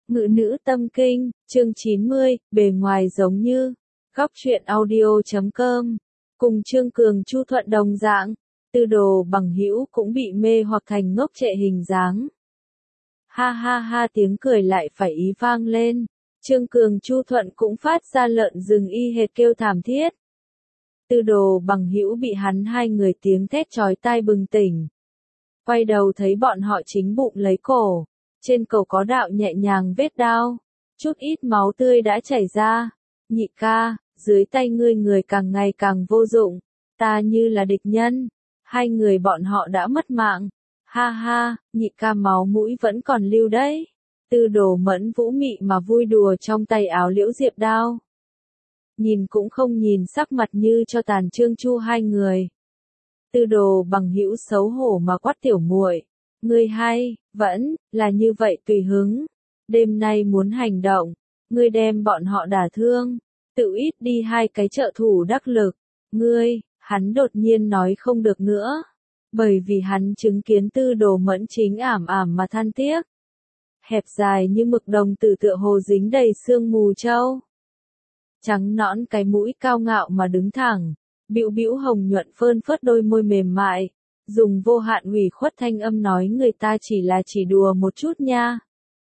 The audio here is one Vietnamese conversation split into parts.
Ngự nữ tâm kinh, chương 90, bề ngoài giống như. Góc truyện audio.com. Cùng Trương Cường Chu Thuận đồng dạng, Tư Đồ Bằng Hữu cũng bị mê hoặc thành ngốc trệ hình dáng. Ha ha ha, tiếng cười lại phải ý vang lên. Trương Cường Chu Thuận cũng phát ra lợn rừng y hệt kêu thảm thiết. Tư Đồ Bằng Hữu bị hắn hai người tiếng thét chói tai bừng tỉnh. Quay đầu thấy bọn họ chính bụng lấy cổ. Trên cổ có đạo nhẹ nhàng vết đao, chút ít máu tươi đã chảy ra. Nhị ca, dưới tay ngươi người càng ngày càng vô dụng, ta như là địch nhân. Hai người bọn họ đã mất mạng. Ha ha, nhị ca máu mũi vẫn còn lưu đấy. Tư Đồ Mẫn vũ mị mà vui đùa trong tay áo liễu diệp đao. Nhìn cũng không nhìn sắc mặt như cho tàn Trương Chu hai người. Tư Đồ Bằng Hữu xấu hổ mà quát tiểu muội. Ngươi hay, vẫn, là như vậy tùy hứng. Đêm nay muốn hành động, ngươi đem bọn họ đả thương, tự ít đi hai cái trợ thủ đắc lực. Ngươi, hắn đột nhiên nói không được nữa. Bởi vì hắn chứng kiến Tư Đồ Mẫn chính ảm mà than tiếc. Hẹp dài như mực đồng tử tựa hồ dính đầy sương mù trâu. Trắng nõn cái mũi cao ngạo mà đứng thẳng, bĩu bĩu hồng nhuận phơn phớt đôi môi mềm mại. Dùng vô hạn ủy khuất thanh âm nói người ta chỉ đùa một chút nha.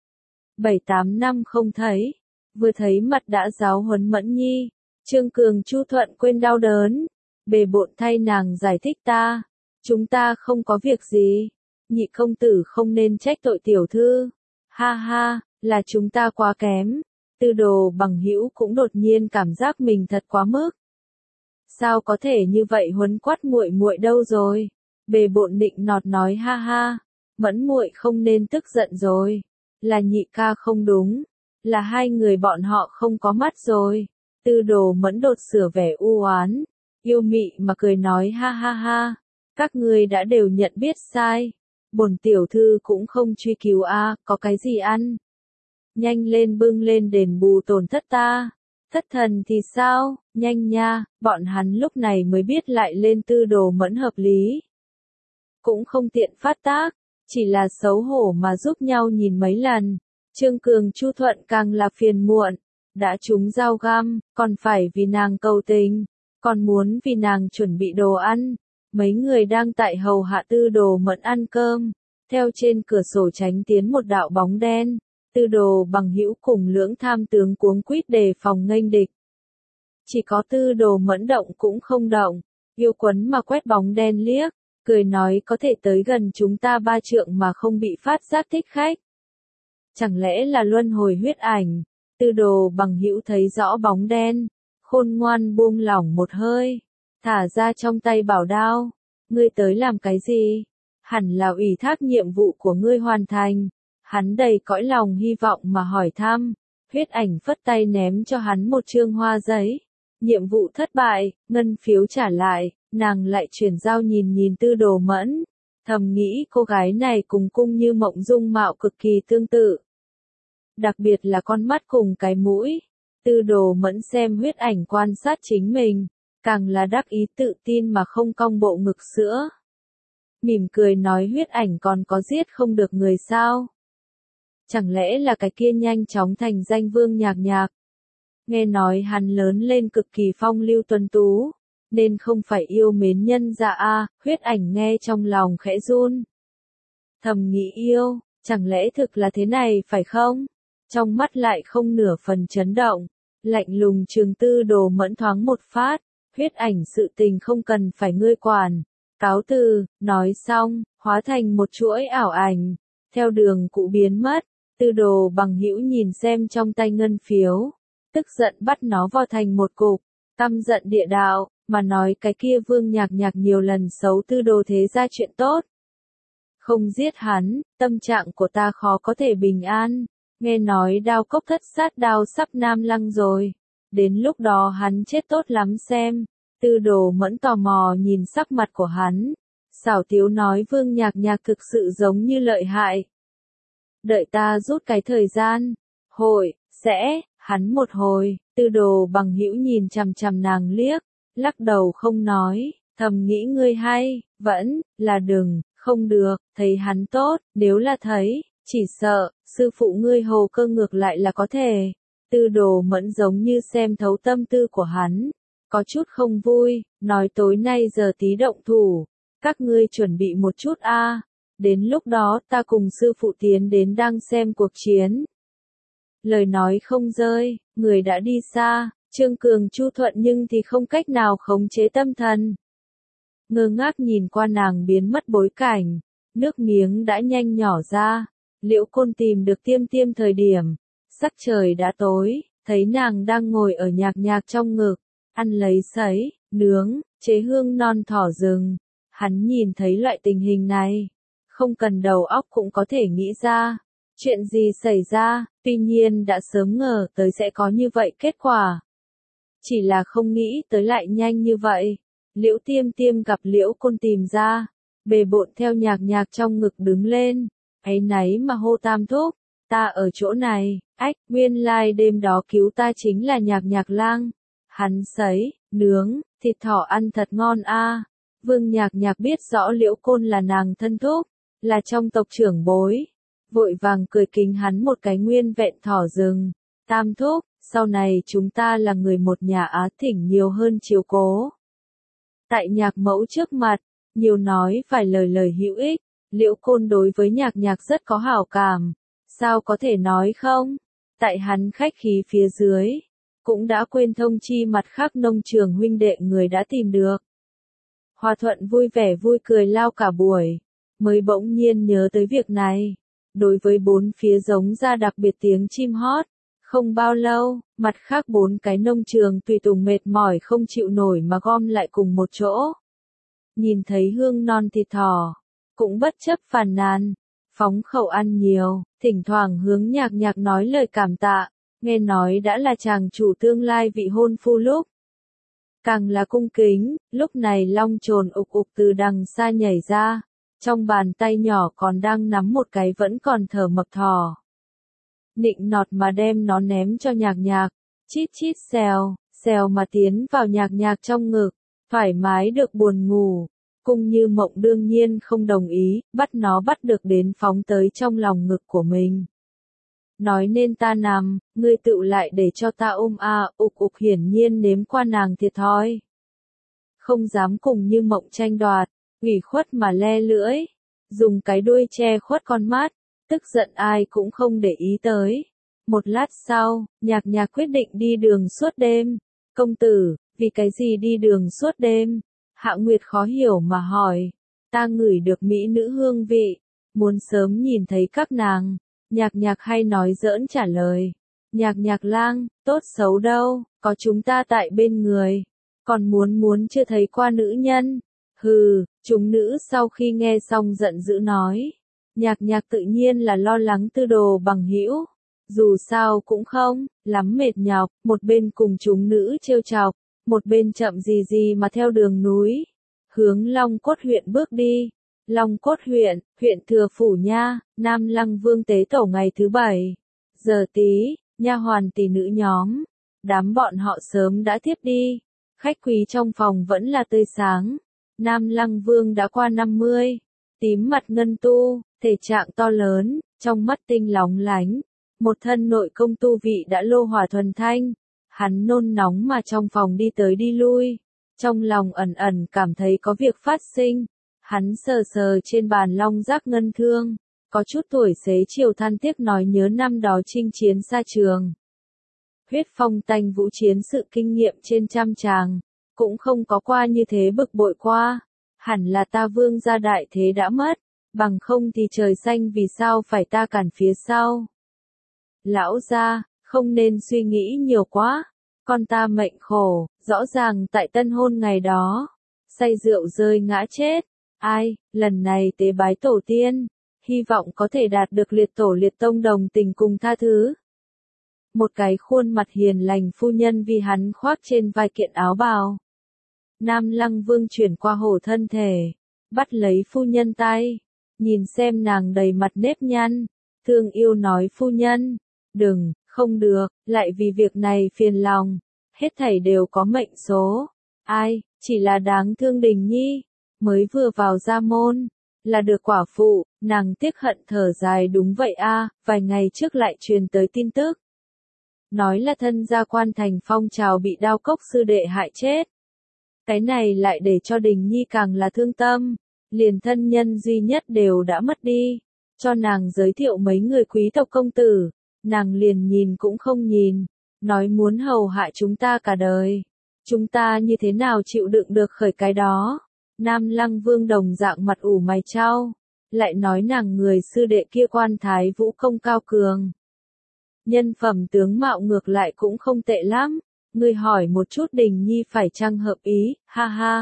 7-8 năm không thấy, vừa thấy mặt đã giáo huấn Mẫn Nhi. Trương Cường Chu Thuận quên đau đớn, bề bộn thay nàng giải thích ta. Chúng ta không có việc gì, nhị công tử không nên trách tội tiểu thư. Ha ha, là chúng ta quá kém. Tư Đồ Bằng Hữu cũng đột nhiên cảm giác mình thật quá mức. Sao có thể như vậy huấn quát muội muội đâu rồi? Bề bộn nịnh nọt nói ha ha, Mẫn muội không nên tức giận rồi, là nhị ca không đúng, là hai người bọn họ không có mắt rồi. Tư Đồ Mẫn đột sửa vẻ u oán, yêu mị mà cười nói ha ha ha, các ngươi đã đều nhận biết sai, bổn tiểu thư cũng không truy cứu có cái gì ăn. Nhanh lên bưng lên đền bù tổn thất ta. Thất thần thì sao, nhanh nha, bọn hắn lúc này mới biết lại lên Tư Đồ Mẫn hợp lý. Cũng không tiện phát tác, chỉ là xấu hổ mà giúp nhau nhìn mấy lần. Trương Cường Chu Thuận càng là phiền muộn, đã trúng dao găm, còn phải vì nàng cầu tình, còn muốn vì nàng chuẩn bị đồ ăn. Mấy người đang tại hầu hạ Tư Đồ Mẫn ăn cơm, theo trên cửa sổ tránh tiến một đạo bóng đen. Tư Đồ Bằng Hữu cùng lưỡng tham tướng cuống quýt đề phòng nghênh địch. Chỉ có Tư Đồ Mẫn động cũng không động, yêu quấn mà quét bóng đen liếc. Cười nói có thể tới gần chúng ta 3 trượng mà không bị phát giác thích khách. Chẳng lẽ là luân hồi huyết ảnh? Tư Đồ Bằng Hữu thấy rõ bóng đen, khôn ngoan buông lỏng một hơi, thả ra trong tay bảo đao. Ngươi tới làm cái gì? Hẳn là ủy thác nhiệm vụ của ngươi hoàn thành. Hắn đầy cõi lòng hy vọng mà hỏi thăm. Huyết ảnh phất tay ném cho hắn một trương hoa giấy. Nhiệm vụ thất bại, ngân phiếu trả lại. Nàng lại chuyển giao nhìn Tư Đồ Mẫn, thầm nghĩ cô gái này cùng Cung Như Mộng dung mạo cực kỳ tương tự. Đặc biệt là con mắt cùng cái mũi. Tư Đồ Mẫn xem huyết ảnh quan sát chính mình, càng là đắc ý tự tin mà không cong bộ ngực sữa. Mỉm cười nói huyết ảnh còn có giết không được người sao? Chẳng lẽ là cái kia nhanh chóng thành danh Vương Nhạc Nhạc? Nghe nói hắn lớn lên cực kỳ phong lưu tuấn tú, nên không phải yêu mến nhân dạ huyết ảnh nghe trong lòng khẽ run. Thầm nghĩ yêu, chẳng lẽ thực là thế này phải không? Trong mắt lại không nửa phần chấn động, lạnh lùng trừng Tư Đồ Mẫn thoáng một phát, huyết ảnh sự tình không cần phải ngươi quản. Cáo từ, nói xong, hóa thành một chuỗi ảo ảnh, theo đường cũ biến mất. Tư Đồ Bằng Hữu nhìn xem trong tay ngân phiếu, tức giận bắt nó vào thành một cục, căm giận địa đạo, mà nói cái kia Vương Nhạc Nhạc nhiều lần xấu Tư Đồ thế ra chuyện tốt. Không giết hắn, tâm trạng của ta khó có thể bình an, nghe nói Đao Cốc thất sát đao sắp nam lăng rồi, đến lúc đó hắn chết tốt lắm xem. Tư Đồ Mẫn tò mò nhìn sắc mặt của hắn, xảo tiếu nói Vương Nhạc Nhạc thực sự giống như lợi hại. Đợi ta rút cái thời gian, hắn một hồi. Tư Đồ Bằng Hữu nhìn chằm chằm nàng liếc, lắc đầu không nói, thầm nghĩ ngươi hay, vẫn là đừng, không được, thấy hắn tốt, nếu là thấy, Chỉ sợ, sư phụ ngươi Hồ Cơ ngược lại là có thể. Tư Đồ Mẫn giống như xem thấu tâm tư của hắn, có chút không vui, nói tối nay giờ tí động thủ, các ngươi chuẩn bị một chút a, đến lúc đó ta cùng sư phụ tiến đến đang xem cuộc chiến. Lời nói không rơi, người đã đi xa, Trương Cường Chu Thuận nhưng thì không cách nào khống chế tâm thần. Ngơ ngác nhìn qua nàng biến mất bối cảnh, nước miếng đã nhanh nhỏ ra, Liễu Côn tìm được Tiêm Tiêm thời điểm, sắc trời đã tối, thấy nàng đang ngồi ở Nhạc Nhạc trong ngực, ăn lấy sấy, nướng, chế hương non thỏ rừng. Hắn nhìn thấy loại tình hình này, không cần đầu óc cũng có thể nghĩ ra, chuyện gì xảy ra, tuy nhiên đã sớm ngờ tới sẽ có như vậy kết quả. Chỉ là không nghĩ tới lại nhanh như vậy. Liễu Tiêm Tiêm gặp Liễu Côn tìm ra, bề bộn theo Nhạc Nhạc trong ngực đứng lên, áy náy mà hô Tam thúc, ta ở chỗ này, ách, nguyên lai đêm đó cứu ta chính là Nhạc Nhạc lang. Hắn sấy, nướng, thịt thỏ ăn thật ngon a. Vương Nhạc Nhạc biết rõ Liễu Côn là nàng thân thúc, là trong tộc trưởng bối, vội vàng cười kính hắn một cái nguyên vẹn thỏ rừng. Tam thúc, sau này chúng ta là người một nhà á, thỉnh nhiều hơn chiếu cố. Tại Nhạc mẫu trước mặt, nhiều nói vài lời lời hữu ích, Liễu Côn đối với Nhạc Nhạc rất có hảo cảm, sao có thể nói không? Tại hắn khách khí phía dưới, cũng đã quên thông chi mặt khác nông trường huynh đệ người đã tìm được. Hòa Thuận vui vẻ vui cười lao cả buổi, mới bỗng nhiên nhớ tới việc này. Đối với bốn phía giống ra đặc biệt tiếng chim hót, không bao lâu, mặt khác bốn cái nông trường tùy tùng mệt mỏi không chịu nổi mà gom lại cùng một chỗ. Nhìn thấy hương non thịt thỏ, cũng bất chấp phàn nàn, phóng khẩu ăn nhiều, thỉnh thoảng hướng Nhạc Nhạc nói lời cảm tạ, nghe nói đã là chàng chủ tương lai vị hôn phu lúc. Càng là cung kính, lúc này long trồn ục ục từ đằng xa nhảy ra, trong bàn tay nhỏ còn đang nắm một cái vẫn còn thở mập thỏ. Nịnh nọt mà đem nó ném cho Nhạc Nhạc, chít chít xèo, xèo mà tiến vào Nhạc Nhạc trong ngực, thoải mái được buồn ngủ. Cung Như Mộng đương nhiên không đồng ý, bắt nó bắt được đến phóng tới trong lòng ngực của mình. Nói nên ta nằm, ngươi tự lại để cho ta ôm a, ục ục hiển nhiên nếm qua nàng thiệt thòi. Không dám cùng Như Mộng tranh đoạt, ủy khuất mà le lưỡi, dùng cái đuôi che khuất con mắt, tức giận ai cũng không để ý tới. Một lát sau, Nhạc Nhạc quyết định đi đường suốt đêm. Công tử, vì cái gì đi đường suốt đêm? Hạ Nguyệt khó hiểu mà hỏi. Ta ngửi được mỹ nữ hương vị, muốn sớm nhìn thấy các nàng. Nhạc Nhạc hay nói giỡn trả lời. Nhạc Nhạc lang, tốt xấu đâu, có chúng ta tại bên người. Còn muốn chưa thấy qua nữ nhân. Hừ, chúng nữ sau khi nghe xong giận dữ nói. Nhạc Nhạc tự nhiên là lo lắng Tư Đồ Bằng Hữu. Dù sao cũng không, lắm mệt nhọc, một bên cùng chúng nữ trêu chọc, một bên chậm gì gì mà theo đường núi. Hướng Long Cốt huyện bước đi. Long Cốt huyện, huyện Thừa Phủ nha, Nam Lăng Vương tế tổ ngày thứ 7. Giờ tí, nha hoàn tỷ nữ nhóm. Đám bọn họ sớm đã tiếp đi. Khách quý trong phòng vẫn là tươi sáng. Nam Lăng Vương đã qua 50. Tím mặt ngân tu, thể trạng to lớn, trong mắt tinh lóng lánh. Một thân nội công tu vị đã lô hỏa thuần thanh. Hắn nôn nóng mà trong phòng đi tới đi lui. Trong lòng ẩn ẩn cảm thấy có việc phát sinh. Hắn sờ sờ trên bàn long giác ngân thương. Có chút tuổi xế chiều than tiếc nói nhớ năm đó chinh chiến xa trường. Huyết phong tanh vũ chiến sự kinh nghiệm trên trăm tràng. Cũng không có qua như thế bực bội qua. Hẳn là ta Vương gia đại thế đã mất. Bằng không thì trời xanh vì sao phải ta cản phía sau. Lão gia, không nên suy nghĩ nhiều quá. Con ta mệnh khổ, rõ ràng tại tân hôn ngày đó. Say rượu rơi ngã chết. Ai, lần này tế bái tổ tiên. Hy vọng có thể đạt được liệt tổ liệt tông đồng tình cùng tha thứ. Một cái khuôn mặt hiền lành phu nhân vì hắn khoác trên vai kiện áo bào. Nam Lăng Vương chuyển qua hổ thân thể. Bắt lấy phu nhân tay. Nhìn xem nàng đầy mặt nếp nhăn. Thương yêu nói phu nhân. Đừng, không được, lại vì việc này phiền lòng. Hết thảy đều có mệnh số. Ai, chỉ là đáng thương Đình Nhi. Mới vừa vào gia môn. là được quả phụ, nàng tiếc hận thở dài đúng vậy a, vài ngày trước lại truyền tới tin tức. Nói là thân gia quan thành phong trào bị đao cốc sư đệ hại chết. Cái này lại để cho Đình Nhi càng là thương tâm, liền thân nhân duy nhất đều đã mất đi, cho nàng giới thiệu mấy người quý tộc công tử, nàng liền nhìn cũng không nhìn, nói muốn hầu hại chúng ta cả đời. Chúng ta như thế nào chịu đựng được khởi cái đó? Nam Lăng Vương đồng dạng mặt ủ mày chau, lại nói nàng người sư đệ kia quan thái vũ công cao cường. Nhân phẩm tướng mạo ngược lại cũng không tệ lắm, ngươi hỏi một chút Đình Nhi phải chăng hợp ý, ha ha.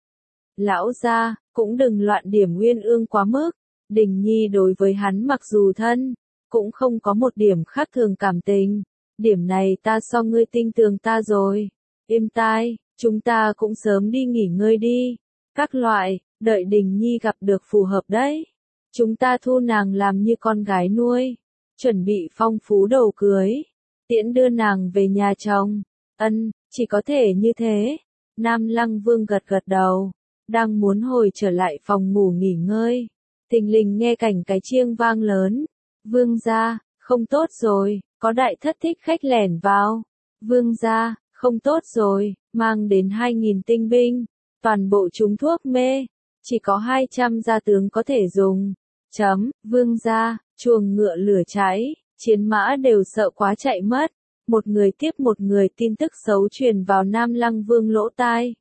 Lão gia, cũng đừng loạn điểm Uyên Ương quá mức, Đình Nhi đối với hắn mặc dù thân, cũng không có một điểm khác thường cảm tình, điểm này ta so ngươi tin tưởng ta rồi. Im tai, chúng ta cũng sớm đi nghỉ ngơi đi. Các loại, đợi Đình Nhi gặp được phù hợp đấy. Chúng ta thu nàng làm như con gái nuôi, chuẩn bị phong phú đầu cưới, tiễn đưa nàng về nhà chồng. Ân, chỉ có thể như thế. Nam Lăng Vương gật gật đầu, đang muốn hồi trở lại phòng ngủ nghỉ ngơi. Thình lình nghe cảnh cái chiêng vang lớn. Vương gia, không tốt rồi, có đại thất thích khách lẻn vào. Vương gia, không tốt rồi, mang đến 2.000 tinh binh, toàn bộ chúng thuốc mê, chỉ có 200 gia tướng có thể dùng. Vương gia, chuồng ngựa lửa cháy, chiến mã đều sợ quá chạy mất. Một người tiếp một người tin tức xấu truyền vào Nam Lăng Vương lỗ tai.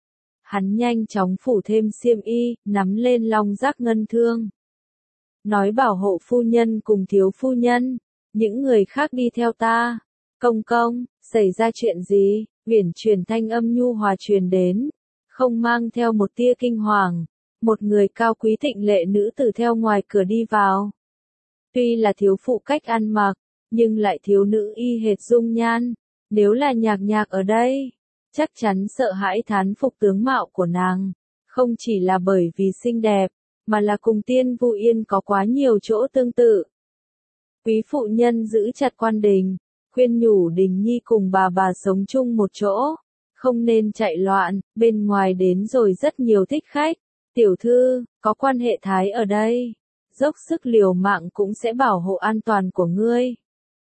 Hắn nhanh chóng phủ thêm xiêm y, nắm lên long giác ngân thương. Nói bảo hộ phu nhân cùng thiếu phu nhân, những người khác đi theo ta. Công công, xảy ra chuyện gì? Uyển chuyển thanh âm nhu hòa truyền đến, không mang theo một tia kinh hoàng. Một người cao quý thịnh lệ nữ tử theo ngoài cửa đi vào. Tuy là thiếu phụ cách ăn mặc, nhưng lại thiếu nữ y hệt dung nhan. Nếu là Nhạc Nhạc ở đây, chắc chắn sợ hãi thán phục tướng mạo của nàng. Không chỉ là bởi vì xinh đẹp, mà là cùng Tiên Vu Yên có quá nhiều chỗ tương tự. Quý phụ nhân giữ chặt quan đình, khuyên nhủ Đình Nhi cùng bà sống chung một chỗ, không nên chạy loạn, bên ngoài đến rồi rất nhiều thích khách. Tiểu thư, có quan hệ thái ở đây, dốc sức liều mạng cũng sẽ bảo hộ an toàn của ngươi.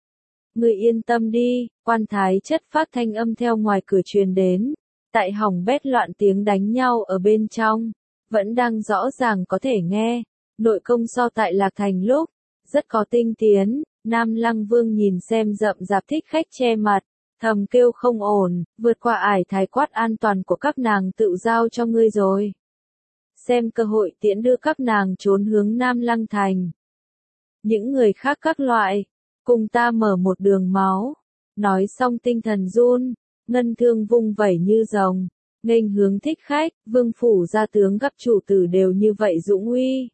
Ngươi yên tâm đi, quan thái chất phát thanh âm theo ngoài cửa truyền đến, tại hỏng bét loạn tiếng đánh nhau ở bên trong, vẫn đang rõ ràng có thể nghe. Nội công so tại Lạc Thành lúc, rất có tinh tiến. Nam Lăng Vương nhìn xem rậm rạp thích khách che mặt, thầm kêu không ổn, vượt qua ải thái quát an toàn của các nàng tự giao cho ngươi rồi. Xem cơ hội tiễn đưa các nàng trốn hướng Nam Lăng Thành. Những người khác các loại, cùng ta mở một đường máu. Nói xong tinh thần run, ngân thương vung vẩy như rồng, nghênh hướng thích khách. Vương phủ gia tướng gặp chủ tử đều như vậy dũng uy.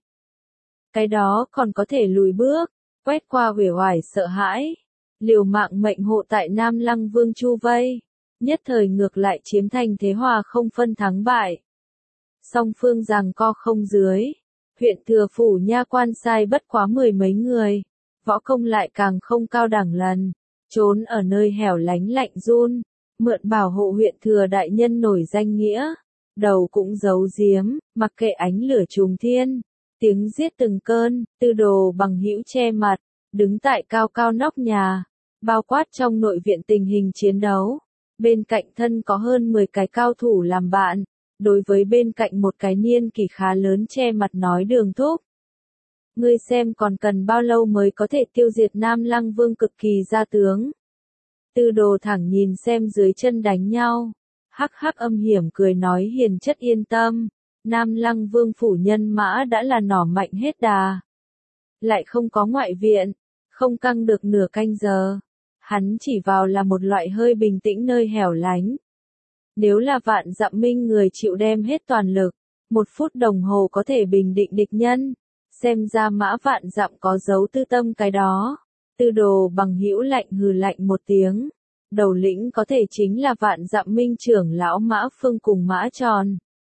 Cái đó còn có thể lùi bước, quét qua uể oải sợ hãi, liều mạng mệnh hộ tại Nam Lăng Vương chu vây, nhất thời ngược lại chiếm thành thế hòa không phân thắng bại. Song phương giằng co không dưới, huyện thừa phủ nha quan sai bất quá 10 mấy người, võ công lại càng không cao đẳng lần, trốn ở nơi hẻo lánh lạnh run, mượn bảo hộ huyện thừa đại nhân nổi danh nghĩa, đầu cũng giấu giếm, mặc kệ ánh lửa trùng thiên, tiếng giết từng cơn. Tư Đồ Bằng Hữu che mặt, đứng tại cao cao nóc nhà, bao quát trong nội viện tình hình chiến đấu, bên cạnh thân có hơn 10 cái cao thủ làm bạn. Đối với bên cạnh một cái niên kỷ khá lớn che mặt nói Đường thúc. Ngươi xem còn cần bao lâu mới có thể tiêu diệt Nam Lăng Vương cực kỳ gia tướng. Tư Đồ thẳng nhìn xem dưới chân đánh nhau. Hắc hắc âm hiểm cười nói hiền chất yên tâm. Nam Lăng Vương phủ nhân mã đã là nỏ mạnh hết đà. Lại không có ngoại viện, không căng được nửa canh giờ. Hắn chỉ vào là một loại hơi bình tĩnh nơi hẻo lánh. Nếu là vạn dặm minh người chịu đem hết toàn lực, 1 phút đồng hồ có thể bình định địch nhân. Xem ra Mã Vạn Dặm có dấu tư tâm cái đó. Tư Đồ Bằng Hữu lạnh hừ lạnh một tiếng. Đầu lĩnh có thể chính là Vạn Dặm minh trưởng lão Mã Phương cùng Mã Tròn.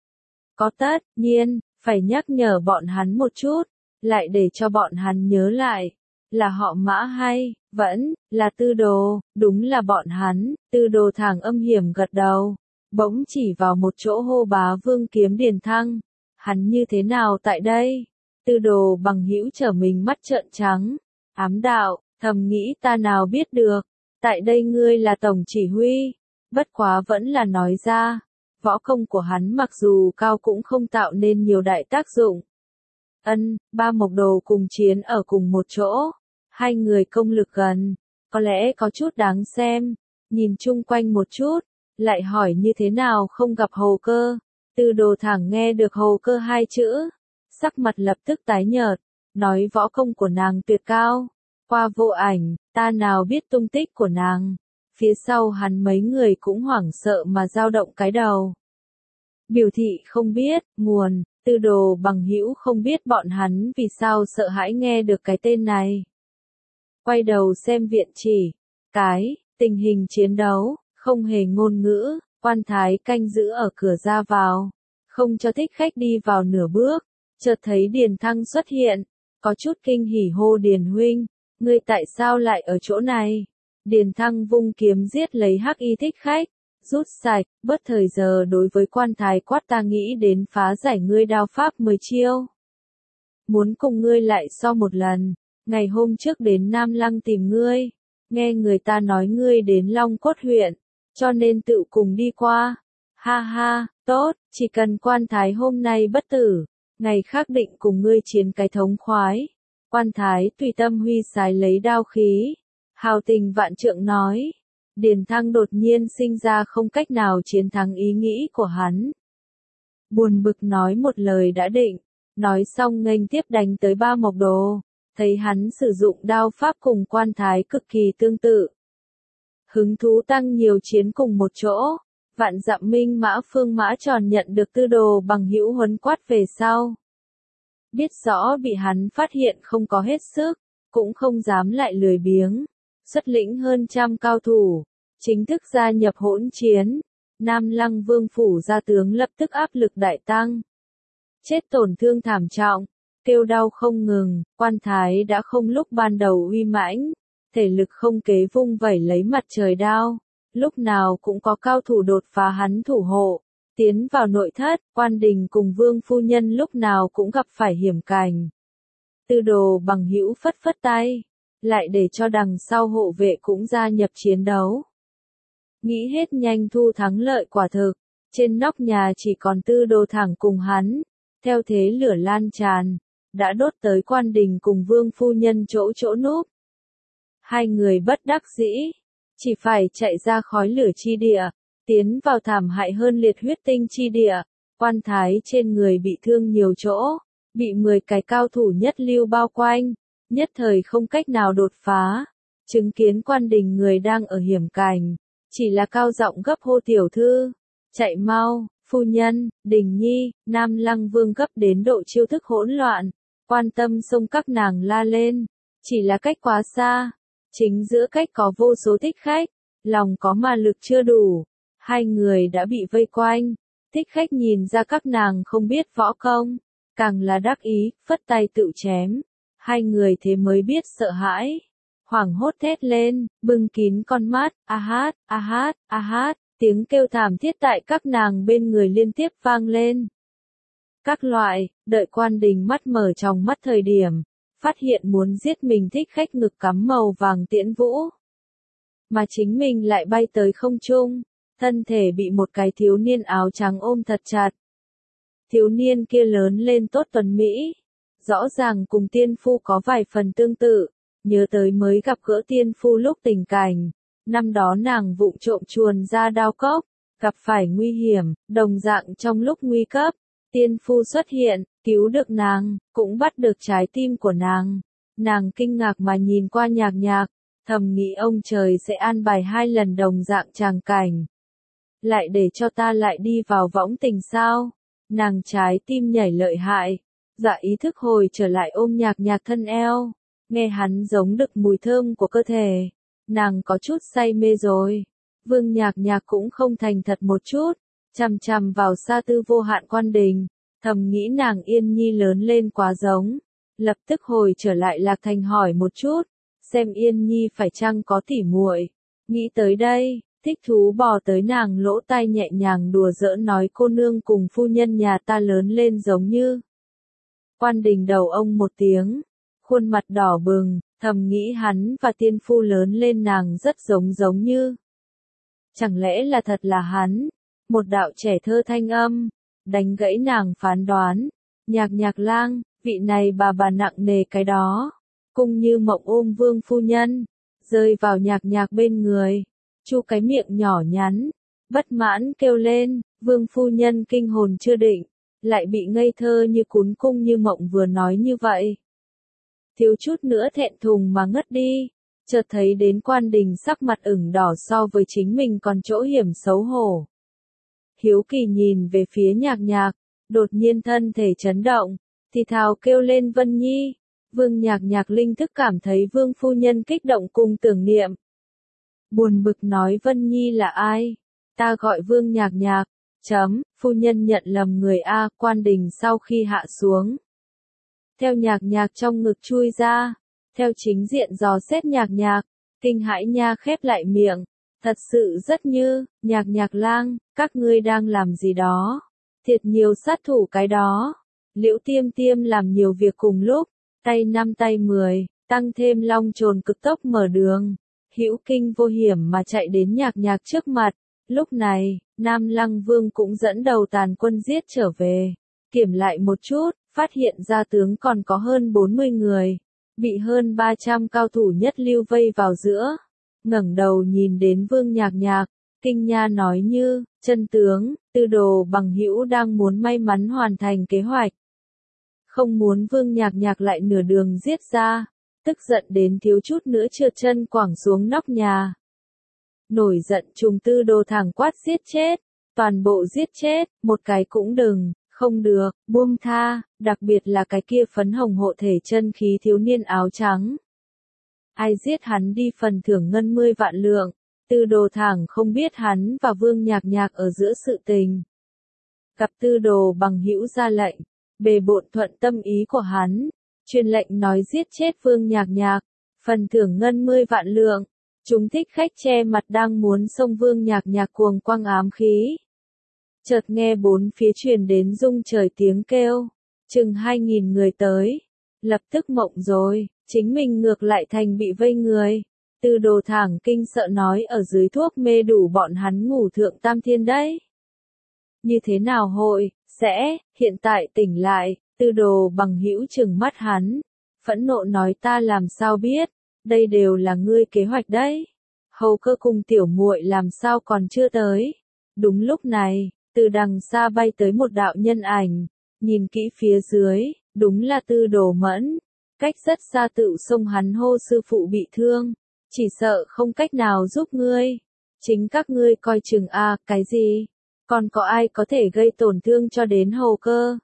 Có tất nhiên, phải nhắc nhở bọn hắn một chút, lại để cho bọn hắn nhớ lại. Là họ Mã hay, vẫn, là Tư Đồ, đúng là bọn hắn. Tư Đồ thẳng âm hiểm gật đầu. Bỗng chỉ vào một chỗ hô Bá Vương Kiếm Điền Thăng. Hắn như thế nào tại đây? Tư Đồ Bằng Hữu trở mình mắt trợn trắng, ám đạo, thầm nghĩ ta nào biết được, tại đây ngươi là tổng chỉ huy, bất quá vẫn là nói ra, võ công của hắn mặc dù cao cũng không tạo nên nhiều đại tác dụng. Ba Mộc Đồ cùng chiến ở cùng một chỗ, hai người công lực gần, có lẽ có chút đáng xem, nhìn chung quanh một chút, lại hỏi như thế nào không gặp Hầu Cơ. Tư Đồ thẳng nghe được Hầu Cơ hai chữ, sắc mặt lập tức tái nhợt, nói võ công của nàng tuyệt cao, qua vô ảnh, ta nào biết tung tích của nàng. Phía sau hắn mấy người cũng hoảng sợ mà dao động cái đầu. Biểu thị không biết, nguồn, Tư Đồ Bằng Hữu không biết bọn hắn vì sao sợ hãi nghe được cái tên này. Quay đầu xem viện chỉ, tình hình chiến đấu, không hề ngôn ngữ, quan thái canh giữ ở cửa ra vào, không cho thích khách đi vào nửa bước, chợt thấy Điền Thăng xuất hiện, có chút kinh hỉ hô Điền huynh, ngươi tại sao lại ở chỗ này? Điền Thăng vung kiếm giết lấy hắc y thích khách, rút sạch, bớt thời giờ đối với quan thái quát ta nghĩ đến phá giải ngươi đao pháp 10 chiêu. Muốn cùng ngươi lại so một lần, ngày hôm trước đến Nam Lăng tìm ngươi, nghe người ta nói ngươi đến Long Cốt huyện, cho nên tự cùng đi qua. Ha ha, tốt, chỉ cần quan thái hôm nay bất tử, ngày khác định cùng ngươi chiến cái thống khoái. Quan thái tùy tâm huy sái lấy đao khí, hào tình vạn trượng nói. Điền Thăng đột nhiên sinh ra không cách nào chiến thắng ý nghĩ của hắn. Buồn bực nói một lời đã định, nói xong nghênh tiếp đánh tới Ba Mộc Đồ, thấy hắn sử dụng đao pháp cùng quan thái cực kỳ tương tự. Hứng thú tăng nhiều chiến cùng một chỗ, vạn dặm minh mã Phương Mã Tròn nhận được Tư Đồ Bằng Hữu huấn quát về sau. Biết rõ bị hắn phát hiện không có hết sức, cũng không dám lại lười biếng, xuất lĩnh hơn trăm cao thủ, chính thức gia nhập hỗn chiến. Nam Lăng Vương phủ gia tướng lập tức áp lực đại tăng. Chết tổn thương thảm trọng, kêu đau không ngừng, quan thái đã không lúc ban đầu uy mãnh, thể lực không kế vung vẩy lấy mặt trời đao, lúc nào cũng có cao thủ đột phá hắn thủ hộ. Tiến vào nội thất, Quan Đình cùng Vương phu nhân lúc nào cũng gặp phải hiểm cảnh. Tư Đồ Bằng Hữu phất phất tay, lại để cho đằng sau hộ vệ cũng gia nhập chiến đấu. Nghĩ hết nhanh thu thắng lợi quả thực, trên nóc nhà chỉ còn Tư Đồ thẳng cùng hắn, theo thế lửa lan tràn, đã đốt tới Quan Đình cùng Vương phu nhân chỗ núp. Hai người bất đắc dĩ, chỉ phải chạy ra khói lửa chi địa, tiến vào thảm hại hơn liệt huyết tinh chi địa. Quan thái trên người bị thương nhiều chỗ, bị 10 cái cao thủ nhất lưu bao quanh, nhất thời không cách nào đột phá. Chứng kiến Quan Đình người đang ở hiểm cảnh, chỉ là cao giọng gấp hô tiểu thư, chạy mau, phu nhân, Đình nhi. Nam Lăng Vương gấp đến độ chiêu thức hỗn loạn, quan tâm xông các nàng la lên, chỉ là cách quá xa, chính giữa cách có vô số thích khách, lòng có mà lực chưa đủ, hai người đã bị vây quanh. Thích khách nhìn ra các nàng không biết võ công, càng là đắc ý, phất tay tự chém. Hai người thế mới biết sợ hãi, hoảng hốt thét lên, bưng kín con mắt, a hát, tiếng kêu thảm thiết tại các nàng bên người liên tiếp vang lên. Các loại, đợi Quan Đình mắt mở tròng mắt thời điểm, phát hiện muốn giết mình thích khách ngực cắm màu vàng tiễn vũ, mà chính mình lại bay tới không trung. Thân thể bị một cái thiếu niên áo trắng ôm thật chặt. Thiếu niên kia lớn lên tốt tuấn mỹ, rõ ràng cùng tiên phu có vài phần tương tự, nhớ tới mới gặp gỡ tiên phu lúc tình cảnh. Năm đó nàng vụng trộm chuồn ra đao cốc, gặp phải nguy hiểm, đồng dạng trong lúc nguy cấp, tiên phu xuất hiện, cứu được nàng, cũng bắt được trái tim của nàng. Nàng kinh ngạc mà nhìn qua Nhạc Nhạc, thầm nghĩ ông trời sẽ an bài 2 lần đồng dạng tràng cảnh. Lại để cho ta lại đi vào võng tình sao? Nàng trái tim nhảy lợi hại, dạ ý thức hồi trở lại ôm Nhạc Nhạc thân eo, nghe hắn giống đực mùi thơm của cơ thể, nàng có chút say mê rồi. Vương Nhạc Nhạc cũng không thành thật một chút, chằm chằm vào Sa Tư Vô Hạn Quan Đình, thầm nghĩ nàng Yên Nhi lớn lên quá giống, lập tức hồi trở lại Lạc Thành hỏi một chút, xem Yên Nhi phải chăng có tỉ muội. Nghĩ tới đây, thích thú bò tới nàng lỗ tai nhẹ nhàng đùa giỡn nói cô nương cùng phu nhân nhà ta lớn lên giống như. Quan Đình đầu ông một tiếng, khuôn mặt đỏ bừng, thầm nghĩ hắn và tiên phu lớn lên nàng rất giống như. Chẳng lẽ là thật là hắn? Một đạo trẻ thơ thanh âm, đánh gãy nàng phán đoán. Nhạc lang, vị này bà nặng nề cái đó. Cung Như Mộng ôm Vương phu nhân, rơi vào nhạc bên người. Chu cái miệng nhỏ nhắn, bất mãn kêu lên, Vương phu nhân kinh hồn chưa định, lại bị ngây thơ như cún Cung Như Mộng vừa nói như vậy. Thiếu chút nữa thẹn thùng mà ngất đi, chợt thấy đến Quan Đình sắc mặt ửng đỏ so với chính mình còn chỗ hiểm xấu hổ. Hiếu kỳ nhìn về phía nhạc, đột nhiên thân thể chấn động, thì thào kêu lên Vân Nhi. Vương nhạc linh thức cảm thấy Vương phu nhân kích động cùng tưởng niệm. Buồn bực nói Vân Nhi là ai? Ta gọi Vương nhạc, phu nhân nhận lầm người A. Quan Đình sau khi hạ xuống, theo nhạc trong ngực chui ra, theo chính diện dò xét nhạc, kinh hãi nha khép lại miệng, thật sự rất như, nhạc lang, các ngươi đang làm gì đó, thiệt nhiều sát thủ cái đó. Liễu Tiêm làm nhiều việc cùng lúc, tay 5 tay 10, tăng thêm long trồn cực tốc mở đường, hữu kinh vô hiểm mà chạy đến nhạc trước mặt. Lúc này, Nam Lăng Vương cũng dẫn đầu tàn quân giết trở về, kiểm lại một chút, phát hiện ra tướng còn có hơn 40 người, bị hơn 300 cao thủ nhất lưu vây vào giữa. Ngẩng đầu nhìn đến Vương nhạc, kinh nha nói như, chân tướng, Tư Đồ Bằng Hữu đang muốn may mắn hoàn thành kế hoạch. Không muốn Vương nhạc lại nửa đường giết ra, tức giận đến thiếu chút nữa trượt chân quẳng xuống nóc nhà. Nổi giận trùng Tư Đồ thẳng quát giết chết, toàn bộ giết chết, một cái cũng đừng. Không được, buông tha, đặc biệt là cái kia phấn hồng hộ thể chân khí thiếu niên áo trắng. Ai giết hắn đi phần thưởng ngân 10 vạn lượng, Tư Đồ thẳng không biết hắn và Vương nhạc ở giữa sự tình. Gặp Tư Đồ Bằng Hữu ra lệnh, bề bộn thuận tâm ý của hắn, truyền lệnh nói giết chết Vương nhạc, phần thưởng ngân 10 vạn lượng. Chúng thích khách che mặt đang muốn xông Vương nhạc cuồng quang ám khí. Chợt nghe bốn phía truyền đến rung trời tiếng kêu, chừng 2000 người tới, lập tức mộng rồi, chính mình ngược lại thành bị vây người. Tư Đồ thẳng kinh sợ nói ở dưới thuốc mê đủ bọn hắn ngủ thượng tam thiên đấy. Như thế nào hội, sẽ, hiện tại tỉnh lại, Tư Đồ Bằng Hữu trừng mắt hắn, phẫn nộ nói ta làm sao biết, đây đều là ngươi kế hoạch đấy. Hầu Cơ cùng tiểu muội làm sao còn chưa tới. Đúng lúc này, từ đằng xa bay tới một đạo nhân ảnh, nhìn kỹ phía dưới, đúng là Tư Đồ Mẫn, cách rất xa tự xông hắn hô sư phụ bị thương, chỉ sợ không cách nào giúp ngươi, chính các ngươi coi chừng a, cái gì, còn có ai có thể gây tổn thương cho đến Hầu Cơ.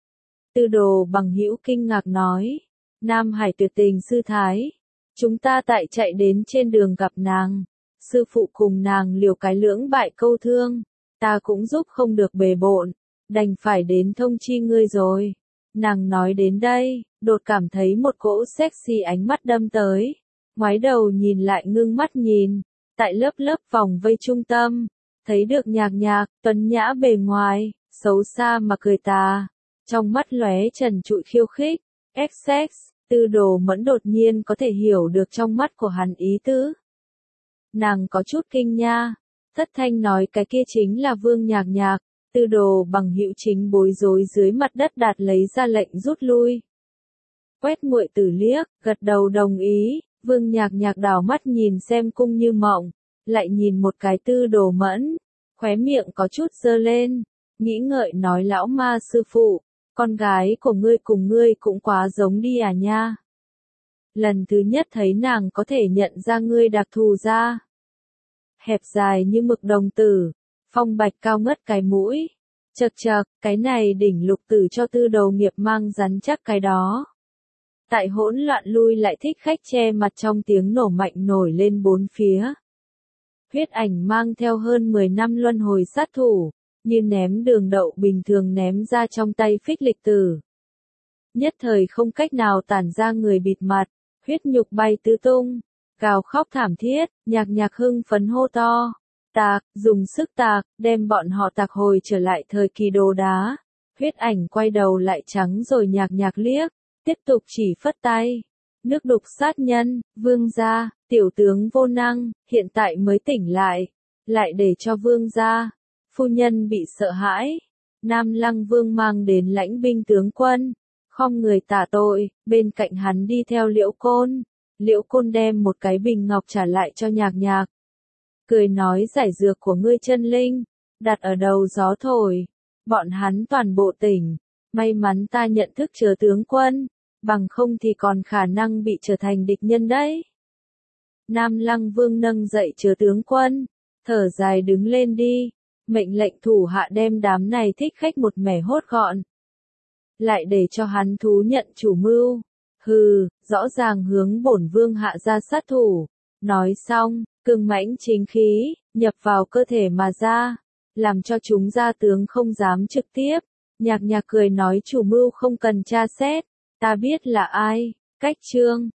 Tư Đồ Bằng Hữu kinh ngạc nói, Nam Hải tuyệt tình sư thái, chúng ta tại chạy đến trên đường gặp nàng, sư phụ cùng nàng liều cái lưỡng bại câu thương. Ta cũng giúp không được bề bộn, đành phải đến thông chi ngươi rồi. Nàng nói đến đây, đột cảm thấy một cỗ sexy ánh mắt đâm tới. Ngoái đầu nhìn lại ngưng mắt nhìn, tại lớp vòng vây trung tâm, thấy được nhạc, tuấn nhã bề ngoài, xấu xa mà cười tà. Trong mắt lóe trần trụi khiêu khích, XX, Tư Đồ Mẫn đột nhiên có thể hiểu được trong mắt của hắn ý tứ. Nàng có chút kinh nha. Thất thanh nói cái kia chính là Vương nhạc, Tư Đồ Bằng Hữu chính bối rối dưới mặt đất đạt lấy ra lệnh rút lui. Quét muội tử liếc, gật đầu đồng ý, Vương nhạc đảo mắt nhìn xem Cung Như Mộng, lại nhìn một cái Tư Đồ Mẫn, khóe miệng có chút giơ lên, nghĩ ngợi nói lão ma sư phụ, con gái của ngươi cùng ngươi cũng quá giống đi à nha. Lần thứ nhất thấy nàng có thể nhận ra ngươi đặc thù ra. Hẹp dài như mực đồng tử, phong bạch cao ngất cái mũi, chật, cái này đỉnh lục tử cho Tư Đồ Nghiệp mang rắn chắc cái đó. Tại hỗn loạn lui lại thích khách che mặt trong tiếng nổ mạnh nổi lên bốn phía. Huyết Ảnh mang theo hơn 10 năm luân hồi sát thủ, như ném đường đậu bình thường ném ra trong tay Phích Lịch Tử. Nhất thời không cách nào tản ra người bịt mặt, huyết nhục bay tứ tung. Gào khóc thảm thiết, nhạc hưng phấn hô to. Tạc, dùng sức tạc, đem bọn họ tạc hồi trở lại thời kỳ Đồ Đá. Huyết Ảnh quay đầu lại trắng rồi nhạc nhạc liếc, tiếp tục chỉ phất tay. Nước đục sát nhân, vương gia, tiểu tướng vô năng, hiện tại mới tỉnh lại để cho vương gia. Phu nhân bị sợ hãi. Nam Lăng Vương mang đến lãnh binh tướng quân, khom người tạ tội, bên cạnh hắn đi theo Liễu Côn. Liễu Côn đem một cái bình ngọc trả lại cho nhạc nhạc. Cười nói giải dược của ngươi chân linh, đặt ở đầu gió thổi. Bọn hắn toàn bộ tỉnh, may mắn ta nhận thức Chớ tướng quân, bằng không thì còn khả năng bị trở thành địch nhân đấy. Nam Lăng Vương nâng dậy Chớ tướng quân, thở dài đứng lên đi, mệnh lệnh thủ hạ đem đám này thích khách một mẻ hốt gọn. Lại để cho hắn thú nhận chủ mưu. Hừ, rõ ràng hướng bổn vương hạ ra sát thủ. Nói xong, cường mãnh chính khí, nhập vào cơ thể mà ra, làm cho chúng gia tướng không dám trực tiếp. Nhạc nhạc cười nói chủ mưu không cần tra xét, ta biết là ai. Cách chương